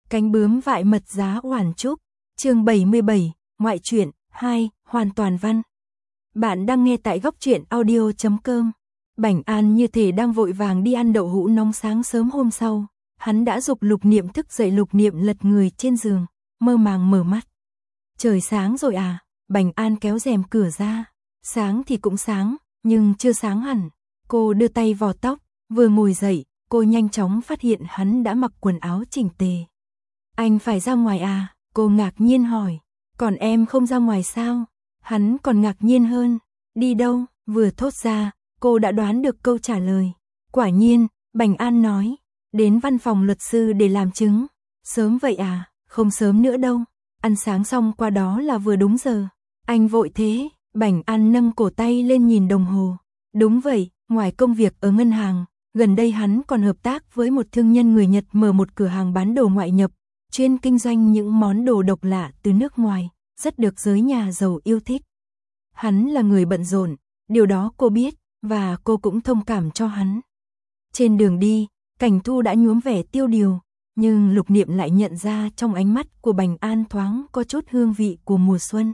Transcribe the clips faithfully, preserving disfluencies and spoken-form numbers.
Cánh bướm vại mật giá oản trúc, chương bảy mươi bảy, ngoại truyện, hai, hoàn toàn văn. Bạn đang nghe tại góc truyện audio chấm com. Bảnh An như thể đang vội vàng đi ăn đậu hũ nóng sáng sớm hôm sau, hắn đã giục Lục Niệm thức dậy. Lục Niệm lật người trên giường, mơ màng mở mắt. Trời sáng rồi à? Bảnh An kéo rèm cửa ra. Sáng thì cũng sáng, nhưng chưa sáng hẳn. Cô đưa tay vò tóc, vừa ngồi dậy, cô nhanh chóng phát hiện hắn đã mặc quần áo chỉnh tề. Anh phải ra ngoài à? Cô ngạc nhiên hỏi. Còn em không ra ngoài sao? Hắn còn ngạc nhiên hơn. Đi đâu? Vừa thốt ra, cô đã đoán được câu trả lời. Quả nhiên, Bảnh An nói. Đến văn phòng luật sư để làm chứng. Sớm vậy à? Không sớm nữa đâu. Ăn sáng xong qua đó là vừa đúng giờ. Anh vội thế? Bảnh An nâng cổ tay lên nhìn đồng hồ. Đúng vậy, ngoài công việc ở ngân hàng, gần đây hắn còn hợp tác với một thương nhân người Nhật mở một cửa hàng bán đồ ngoại nhập, chuyên kinh doanh những món đồ độc lạ từ nước ngoài, rất được giới nhà giàu yêu thích. Hắn là người bận rộn, điều đó cô biết, và cô cũng thông cảm cho hắn. Trên đường đi, Cảnh Thu đã nhuốm vẻ tiêu điều, nhưng Lục Niệm lại nhận ra trong ánh mắt của Bảnh An thoáng có chút hương vị của mùa xuân.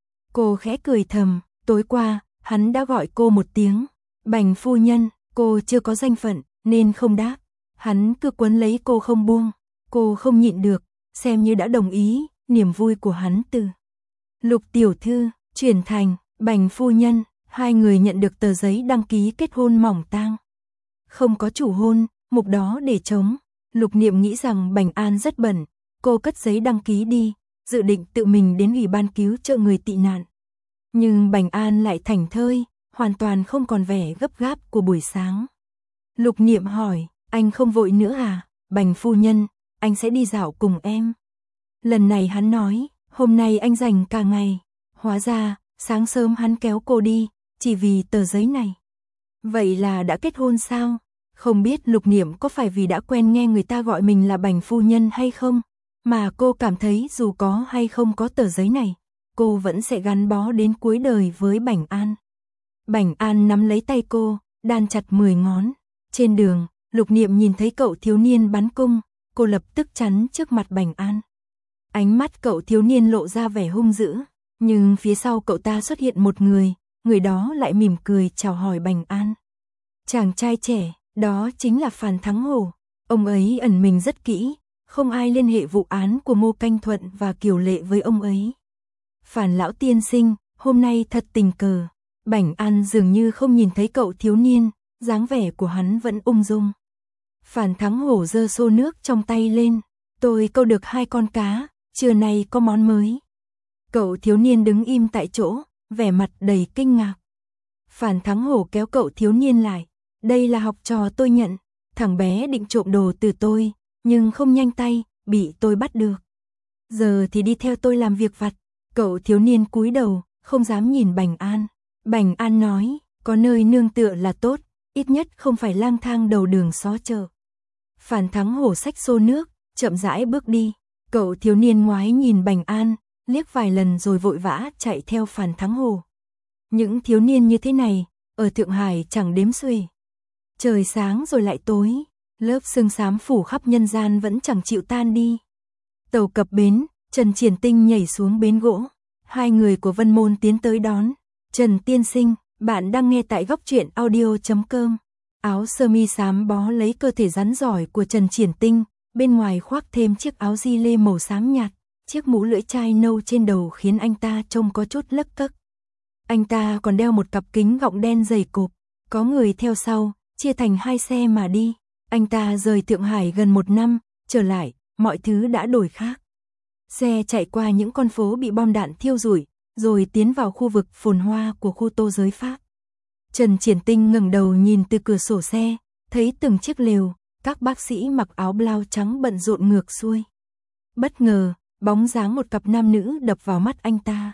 Cô khẽ cười thầm, tối qua, hắn đã gọi cô một tiếng, Bảnh phu nhân, cô chưa có danh phận, nên không đáp. Hắn cứ quấn lấy cô không buông, cô không nhịn được, xem như đã đồng ý, niềm vui của hắn từ Lục tiểu thư, chuyển thành, Bảnh phu nhân, hai người nhận được tờ giấy đăng ký kết hôn mỏng tang. Không có chủ hôn, mục đó để trống. Lục Niệm nghĩ rằng Bảnh An rất bận, cô cất giấy đăng ký đi, dự định tự mình đến ủy ban cứu trợ người tị nạn. Nhưng Bảnh An lại thảnh thơi, hoàn toàn không còn vẻ gấp gáp của buổi sáng. Lục Niệm hỏi, anh không vội nữa à? Bảnh phu nhân, anh sẽ đi dạo cùng em. Lần này hắn nói, hôm nay anh rảnh cả ngày. Hóa ra, sáng sớm hắn kéo cô đi, chỉ vì tờ giấy này. Vậy là đã kết hôn sao? Không biết Lục Niệm có phải vì đã quen nghe người ta gọi mình là Bảnh phu nhân hay không, mà cô cảm thấy dù có hay không có tờ giấy này, cô vẫn sẽ gắn bó đến cuối đời với Bảnh An. Bảnh An nắm lấy tay cô, đan chặt mười ngón. Trên đường, Lục Niệm nhìn thấy cậu thiếu niên bắn cung, cô lập tức chắn trước mặt Bảnh An. Ánh mắt cậu thiếu niên lộ ra vẻ hung dữ, nhưng phía sau cậu ta xuất hiện một người, người đó lại mỉm cười chào hỏi Bảnh An. Chàng trai trẻ, đó chính là Phàn Thắng Hổ. Ông ấy ẩn mình rất kỹ, không ai liên hệ vụ án của Ngô Canh Thuận và Kiều Lệ với ông ấy. Phàn lão tiên sinh, hôm nay thật tình cờ. Bảnh An dường như không nhìn thấy cậu thiếu niên, dáng vẻ của hắn vẫn ung dung. Phàn Thắng Hổ giơ xô nước trong tay lên. Tôi câu được hai con cá, trưa nay có món mới. Cậu thiếu niên đứng im tại chỗ, vẻ mặt đầy kinh ngạc. Phàn Thắng Hổ kéo cậu thiếu niên lại. Đây là học trò tôi nhận, thằng bé định trộm đồ từ tôi, nhưng không nhanh tay, bị tôi bắt được. Giờ thì đi theo tôi làm việc vặt. Cậu thiếu niên cúi đầu, không dám nhìn Bảnh An. Bảnh An nói, có nơi nương tựa là tốt, ít nhất không phải lang thang đầu đường xó chợ. Phàn Thắng Hổ xách xô nước, chậm rãi bước đi. Cậu thiếu niên ngoái nhìn Bảnh An, liếc vài lần rồi vội vã chạy theo Phàn Thắng Hổ. Những thiếu niên như thế này, ở Thượng Hải chẳng đếm xuể. Trời sáng rồi lại tối, lớp sương xám phủ khắp nhân gian vẫn chẳng chịu tan đi. Tàu cập bến, Trần Triển Tinh nhảy xuống bến gỗ. Hai người của Vân Môn tiến tới đón. Trần tiên sinh, bạn đang nghe tại góc truyện audio chấm com. Áo sơ mi xám bó lấy cơ thể rắn giỏi của Trần Triển Tinh, bên ngoài khoác thêm chiếc áo di lê màu xám nhạt, chiếc mũ lưỡi chai nâu trên đầu khiến anh ta trông có chút lấc cấc. Anh ta còn đeo một cặp kính gọng đen dày cộp, có người theo sau, chia thành hai xe mà đi. Anh ta rời Thượng Hải gần một năm, trở lại, mọi thứ đã đổi khác. Xe chạy qua những con phố bị bom đạn thiêu rụi, rồi tiến vào khu vực phồn hoa của khu Tô giới Pháp. Trần Triển Tinh ngẩng đầu nhìn từ cửa sổ xe, thấy từng chiếc lều, các bác sĩ mặc áo blau trắng bận rộn ngược xuôi. Bất ngờ, bóng dáng một cặp nam nữ đập vào mắt anh ta.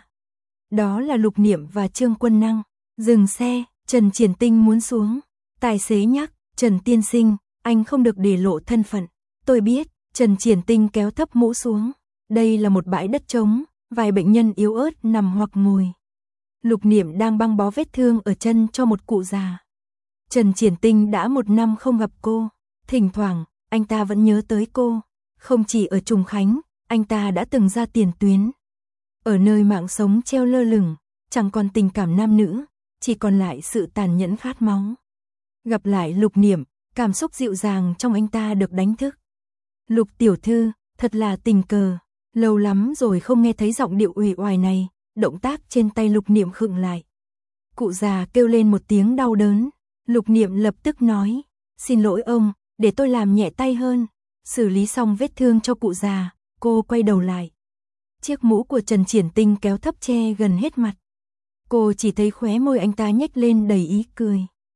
Đó là Lục Niệm và Trương Quân Năng. Dừng xe, Trần Triển Tinh muốn xuống. Tài xế nhắc, Trần tiên sinh, anh không được để lộ thân phận. Tôi biết. Trần Triển Tinh kéo thấp mũ xuống. Đây là một bãi đất trống, vài bệnh nhân yếu ớt nằm hoặc ngồi. Lục Niệm đang băng bó vết thương ở chân cho một cụ già. Trần Triển Tinh đã một năm không gặp cô, thỉnh thoảng anh ta vẫn nhớ tới cô. Không chỉ ở Trùng Khánh, anh ta đã từng ra tiền tuyến. Ở nơi mạng sống treo lơ lửng, chẳng còn tình cảm nam nữ, chỉ còn lại sự tàn nhẫn khát máu. Gặp lại Lục Niệm, cảm xúc dịu dàng trong anh ta được đánh thức. Lục tiểu thư, thật là tình cờ, lâu lắm rồi không nghe thấy giọng điệu uể oải này, động tác trên tay Lục Niệm khựng lại. Cụ già kêu lên một tiếng đau đớn, Lục Niệm lập tức nói, xin lỗi ông, để tôi làm nhẹ tay hơn. Xử lý xong vết thương cho cụ già, cô quay đầu lại. Chiếc mũ của Trần Triển Tinh kéo thấp che gần hết mặt. Cô chỉ thấy khóe môi anh ta nhếch lên đầy ý cười.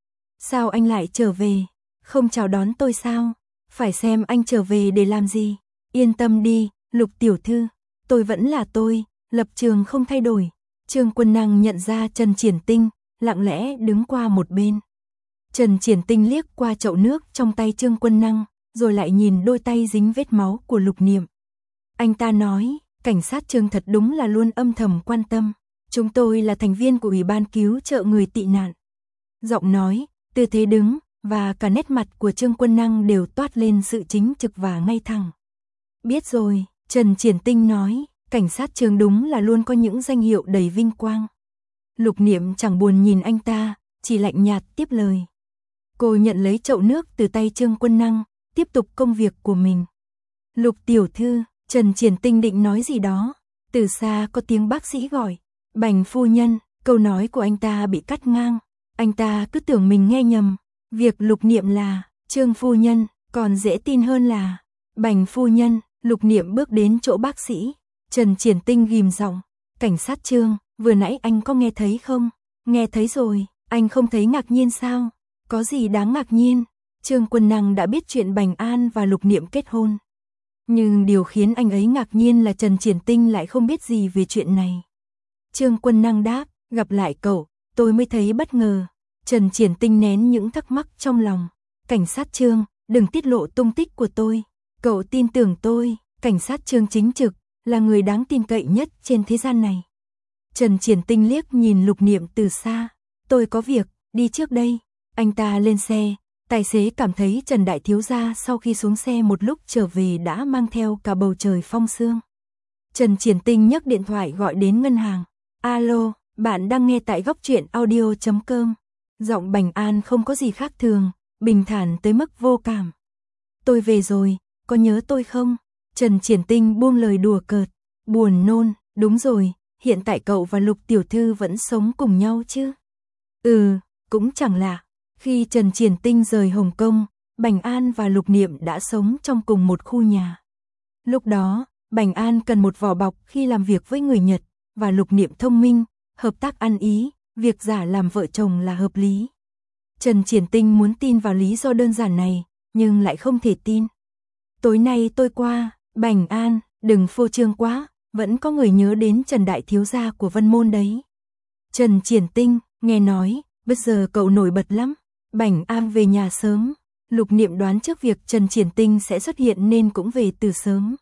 Sao anh lại trở về? Không chào đón tôi sao? Phải xem anh trở về để làm gì? Yên tâm đi, Lục tiểu thư, tôi vẫn là tôi, lập trường không thay đổi. Trương Quân Năng nhận ra Trần Triển Tinh, lặng lẽ đứng qua một bên. Trần Triển Tinh liếc qua chậu nước trong tay Trương Quân Năng, rồi lại nhìn đôi tay dính vết máu của Lục Niệm. Anh ta nói, cảnh sát Trương thật đúng là luôn âm thầm quan tâm. Chúng tôi là thành viên của Ủy ban cứu trợ người tị nạn. Giọng nói, tư thế đứng, và cả nét mặt của Trương Quân Năng đều toát lên sự chính trực và ngay thẳng. Biết rồi, Trần Triển Tinh nói, cảnh sát Trương đúng là luôn có những danh hiệu đầy vinh quang. Lục Niệm chẳng buồn nhìn anh ta, chỉ lạnh nhạt tiếp lời. Cô nhận lấy chậu nước từ tay Trương Quân Năng, tiếp tục công việc của mình. Lục tiểu thư, Trần Triển Tinh định nói gì đó, từ xa có tiếng bác sĩ gọi, Bành phu nhân, câu nói của anh ta bị cắt ngang, anh ta cứ tưởng mình nghe nhầm, việc Lục Niệm là Trương phu nhân, còn dễ tin hơn là Bành phu nhân. Lục Niệm bước đến chỗ bác sĩ, Trần Triển Tinh ghim giọng, cảnh sát Trương, vừa nãy anh có nghe thấy không? Nghe thấy rồi, anh không thấy ngạc nhiên sao? Có gì đáng ngạc nhiên? Trương Quân Năng đã biết chuyện Bành An và Lục Niệm kết hôn. Nhưng điều khiến anh ấy ngạc nhiên là Trần Triển Tinh lại không biết gì về chuyện này. Trương Quân Năng đáp, gặp lại cậu, tôi mới thấy bất ngờ. Trần Triển Tinh nén những thắc mắc trong lòng. Cảnh sát Trương, đừng tiết lộ tung tích của tôi. Cậu tin tưởng tôi, cảnh sát Trương chính trực, là người đáng tin cậy nhất trên thế gian này. Trần Triển Tinh liếc nhìn Lục Niệm từ xa. Tôi có việc, đi trước đây. Anh ta lên xe. Tài xế cảm thấy Trần Đại Thiếu Gia sau khi xuống xe một lúc trở về đã mang theo cả bầu trời phong sương. Trần Triển Tinh nhấc điện thoại gọi đến ngân hàng. Alo, bạn đang nghe tại góc truyện audio chấm com. Giọng Bành An không có gì khác thường, bình thản tới mức vô cảm. Tôi về rồi, có nhớ tôi không? Trần Triển Tinh buông lời đùa cợt. Buồn nôn, đúng rồi, hiện tại cậu và Lục tiểu thư vẫn sống cùng nhau chứ? Ừ, cũng chẳng lạ. Khi Trần Triển Tinh rời Hồng Kông, Bành An và Lục Niệm đã sống trong cùng một khu nhà. Lúc đó, Bành An cần một vỏ bọc khi làm việc với người Nhật, và Lục Niệm thông minh, hợp tác ăn ý, việc giả làm vợ chồng là hợp lý. Trần Triển Tinh muốn tin vào lý do đơn giản này, nhưng lại không thể tin. Tối nay tôi qua, Bành An, đừng phô trương quá, vẫn có người nhớ đến Trần Đại Thiếu Gia của Vân Môn đấy. Trần Triển Tinh, nghe nói, bây giờ cậu nổi bật lắm. Bành An về nhà sớm, Lục Niệm đoán trước việc Trần Triển Tinh sẽ xuất hiện nên cũng về từ sớm.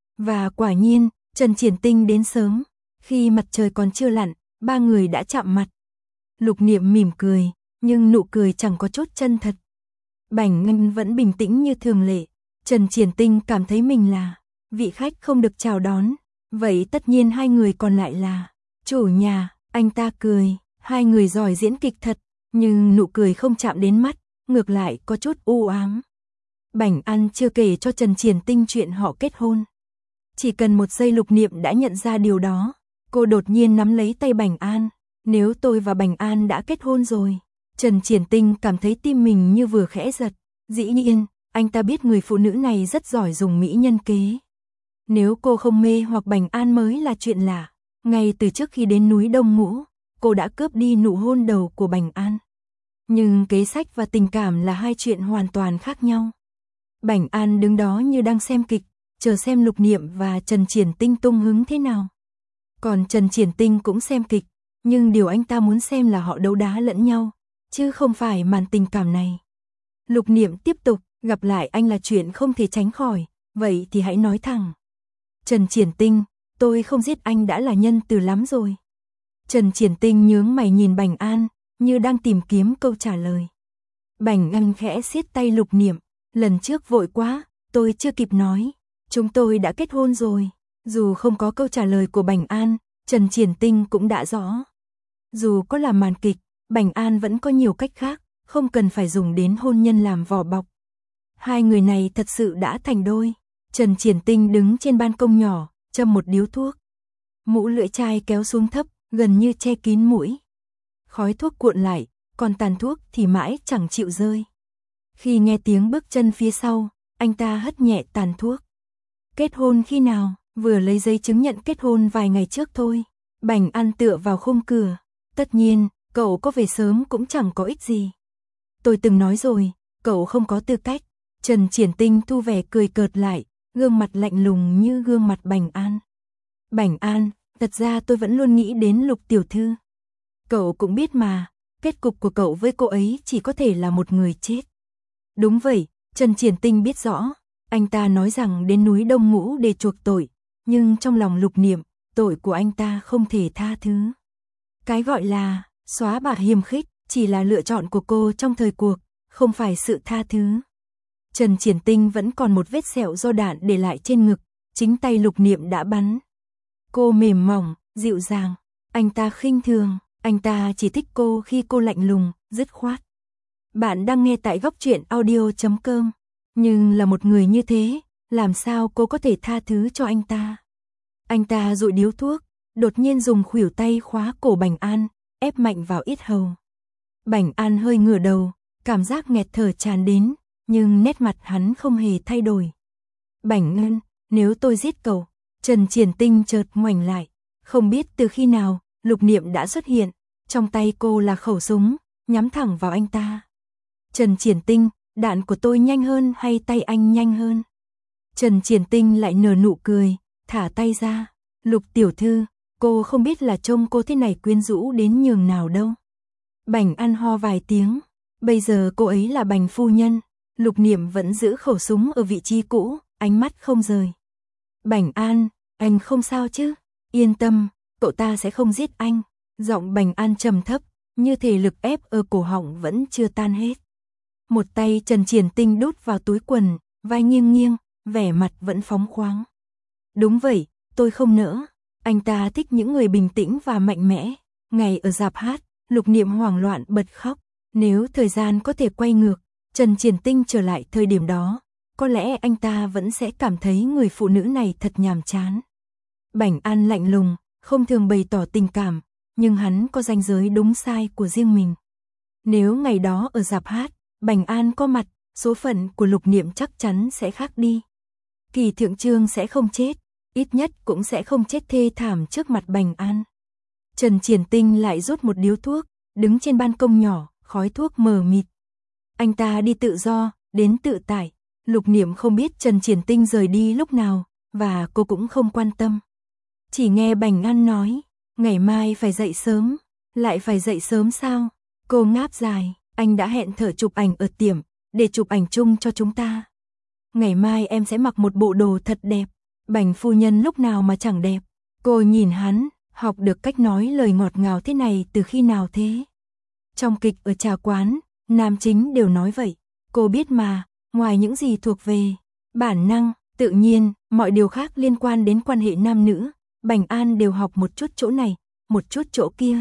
Và quả nhiên, Trần Triển Tinh đến sớm, khi mặt trời còn chưa lặn, ba người đã chạm mặt. Lục Niệm mỉm cười, nhưng nụ cười chẳng có chút chân thật. Bành Ngân vẫn bình tĩnh như thường lệ, Trần Triển Tinh cảm thấy mình là vị khách không được chào đón, vậy tất nhiên hai người còn lại là chủ nhà, anh ta cười, hai người giỏi diễn kịch thật. Nhưng nụ cười không chạm đến mắt, ngược lại có chút u ám. Bành An chưa kể cho Trần Triển Tinh chuyện họ kết hôn. Chỉ cần một giây Lục Niệm đã nhận ra điều đó. Cô đột nhiên nắm lấy tay Bành An. Nếu tôi và Bành An đã kết hôn rồi. Trần Triển Tinh cảm thấy tim mình như vừa khẽ giật. Dĩ nhiên, anh ta biết người phụ nữ này rất giỏi dùng mỹ nhân kế. Nếu cô không mê hoặc Bành An mới là chuyện lạ. Ngay từ trước khi đến núi Đông Ngũ, cô đã cướp đi nụ hôn đầu của Bành An. Nhưng kế sách và tình cảm là hai chuyện hoàn toàn khác nhau. Bành An đứng đó như đang xem kịch, chờ xem Lục Niệm và Trần Triển Tinh tung hứng thế nào. Còn Trần Triển Tinh cũng xem kịch, nhưng điều anh ta muốn xem là họ đấu đá lẫn nhau, chứ không phải màn tình cảm này. Lục Niệm tiếp tục, gặp lại anh là chuyện không thể tránh khỏi, vậy thì hãy nói thẳng. Trần Triển Tinh, tôi không giết anh đã là nhân từ lắm rồi. Trần Triển Tinh nhướng mày nhìn Bành An, như đang tìm kiếm câu trả lời. Bành An khẽ siết tay Lục Niệm, lần trước vội quá, tôi chưa kịp nói. Chúng tôi đã kết hôn rồi. Dù không có câu trả lời của Bành An, Trần Triển Tinh cũng đã rõ. Dù có là màn kịch, Bành An vẫn có nhiều cách khác, không cần phải dùng đến hôn nhân làm vỏ bọc. Hai người này thật sự đã thành đôi. Trần Triển Tinh đứng trên ban công nhỏ, châm một điếu thuốc. Mũ lưỡi chai kéo xuống thấp, gần như che kín mũi. Khói thuốc cuộn lại, còn tàn thuốc thì mãi chẳng chịu rơi. Khi nghe tiếng bước chân phía sau, anh ta hất nhẹ tàn thuốc. Kết hôn khi nào? Vừa lấy giấy chứng nhận kết hôn vài ngày trước thôi. Bành An tựa vào khung cửa. Tất nhiên, cậu có về sớm cũng chẳng có ích gì. Tôi từng nói rồi, cậu không có tư cách. Trần Triển Tinh thu vẻ cười cợt lại, gương mặt lạnh lùng như gương mặt Bành An. Bành An, thật ra tôi vẫn luôn nghĩ đến Lục tiểu thư. Cậu cũng biết mà, kết cục của cậu với cô ấy chỉ có thể là một người chết. Đúng vậy, Trần Triển Tinh biết rõ. Anh ta nói rằng đến núi Đông Ngũ để chuộc tội, nhưng trong lòng Lục Niệm, tội của anh ta không thể tha thứ. Cái gọi là xóa bạc hiềm khích chỉ là lựa chọn của cô trong thời cuộc, không phải sự tha thứ. Trần Triển Tinh vẫn còn một vết sẹo do đạn để lại trên ngực, chính tay Lục Niệm đã bắn. Cô mềm mỏng, dịu dàng, anh ta khinh thường, anh ta chỉ thích cô khi cô lạnh lùng, dứt khoát. Bạn đang nghe tại góc truyện audio chấm com. Nhưng là một người như thế, làm sao cô có thể tha thứ cho anh ta? Anh ta dụi điếu thuốc, đột nhiên dùng khuỷu tay khóa cổ Bành An, ép mạnh vào yết hầu. Bành An hơi ngửa đầu, cảm giác nghẹt thở tràn đến, nhưng nét mặt hắn không hề thay đổi. Bành Ngân, nếu tôi giết cậu. Trần Triển Tinh chợt ngoảnh lại, không biết từ khi nào, Lục Niệm đã xuất hiện, trong tay cô là khẩu súng, nhắm thẳng vào anh ta. Trần Triển Tinh, đạn của tôi nhanh hơn hay tay anh nhanh hơn? Trần Triển Tinh lại nở nụ cười, thả tay ra. Lục tiểu thư, cô không biết là trông cô thế này quyến rũ đến nhường nào đâu. Bành An ho vài tiếng, bây giờ cô ấy là Bành phu nhân. Lục Niệm vẫn giữ khẩu súng ở vị trí cũ, ánh mắt không rời. Bành An, anh không sao chứ? Yên tâm, cậu ta sẽ không giết anh. Giọng Bành An trầm thấp, như thể lực ép ở cổ họng vẫn chưa tan hết. Một tay Trần Triển Tinh đút vào túi quần, vai nghiêng nghiêng, vẻ mặt vẫn phóng khoáng. Đúng vậy, tôi không nỡ. Anh ta thích những người bình tĩnh và mạnh mẽ. Ngày ở rạp hát, Lục Niệm hoảng loạn bật khóc. Nếu thời gian có thể quay ngược, Trần Triển Tinh trở lại thời điểm đó, có lẽ anh ta vẫn sẽ cảm thấy người phụ nữ này thật nhàm chán. Bành An lạnh lùng, không thường bày tỏ tình cảm, nhưng hắn có ranh giới đúng sai của riêng mình. Nếu ngày đó ở rạp hát, Bành An có mặt, số phận của Lục Niệm chắc chắn sẽ khác đi. Kỳ Thượng Trương sẽ không chết, ít nhất cũng sẽ không chết thê thảm trước mặt Bành An. Trần Triển Tinh lại rút một điếu thuốc, đứng trên ban công nhỏ, khói thuốc mờ mịt. Anh ta đi tự do, đến tự tại. Lục Niệm không biết Trần Triển Tinh rời đi lúc nào, và cô cũng không quan tâm. Chỉ nghe Bành An nói, ngày mai phải dậy sớm. Lại phải dậy sớm sao? Cô ngáp dài, anh đã hẹn thợ chụp ảnh ở tiệm, để chụp ảnh chung cho chúng ta. Ngày mai em sẽ mặc một bộ đồ thật đẹp. Bành phu nhân lúc nào mà chẳng đẹp. Cô nhìn hắn, học được cách nói lời ngọt ngào thế này từ khi nào thế? Trong kịch ở trà quán, nam chính đều nói vậy. Cô biết mà, ngoài những gì thuộc về bản năng, tự nhiên, mọi điều khác liên quan đến quan hệ nam nữ, Bành An đều học một chút chỗ này, một chút chỗ kia.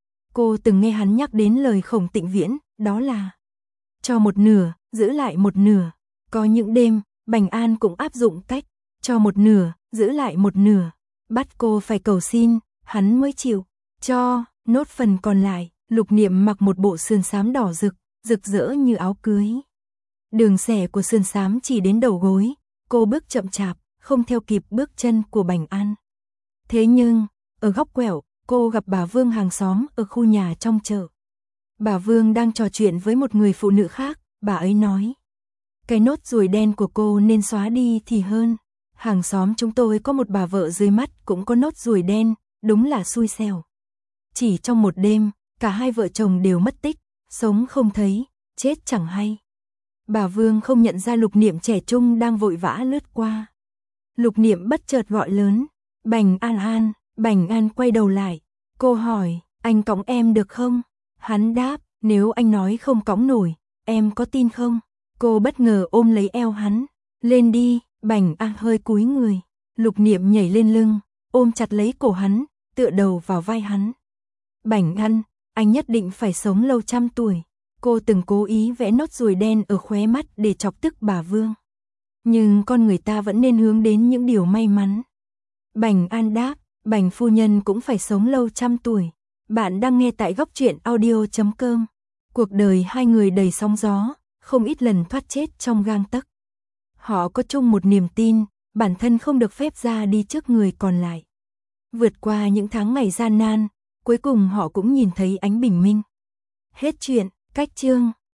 Cô từng nghe hắn nhắc đến lời Khổng Tịnh Viễn, đó là cho một nửa, giữ lại một nửa. Có những đêm, Bành An cũng áp dụng cách cho một nửa, giữ lại một nửa. Bắt cô phải cầu xin, hắn mới chịu cho, nốt phần còn lại. Lục Niệm mặc một bộ sườn xám đỏ rực, rực rỡ như áo cưới. Đường xẻ của sườn xám chỉ đến đầu gối, cô bước chậm chạp, không theo kịp bước chân của Bành An. Thế nhưng, ở góc quẹo, cô gặp bà Vương hàng xóm ở khu nhà trong chợ. Bà Vương đang trò chuyện với một người phụ nữ khác, bà ấy nói. Cái nốt ruồi đen của cô nên xóa đi thì hơn. Hàng xóm chúng tôi có một bà vợ dưới mắt cũng có nốt ruồi đen, đúng là xui xẻo. Chỉ trong một đêm, cả hai vợ chồng đều mất tích, sống không thấy, chết chẳng hay. Bà Vương không nhận ra Lục Niệm trẻ trung đang vội vã lướt qua. Lục Niệm bất chợt gọi lớn, Bành An An. Bành An quay đầu lại, cô hỏi, anh cõng em được không? Hắn đáp, nếu anh nói không cõng nổi, em có tin không? Cô bất ngờ ôm lấy eo hắn, lên đi. Bảnh An hơi cúi người, Lục Niệm nhảy lên lưng, ôm chặt lấy cổ hắn, tựa đầu vào vai hắn. Bảnh An, anh nhất định phải sống lâu trăm tuổi. Cô từng cố ý vẽ nốt ruồi đen ở khóe mắt để chọc tức bà Vương. Nhưng con người ta vẫn nên hướng đến những điều may mắn. Bảnh An đáp, Bảnh phu nhân cũng phải sống lâu trăm tuổi. Bạn đang nghe tại góc truyện audio chấm com. Cuộc đời hai người đầy sóng gió, không ít lần thoát chết trong gang tấc. Họ có chung một niềm tin, bản thân không được phép ra đi trước người còn lại. Vượt qua những tháng ngày gian nan, cuối cùng họ cũng nhìn thấy ánh bình minh. Hết chuyện, cách chương.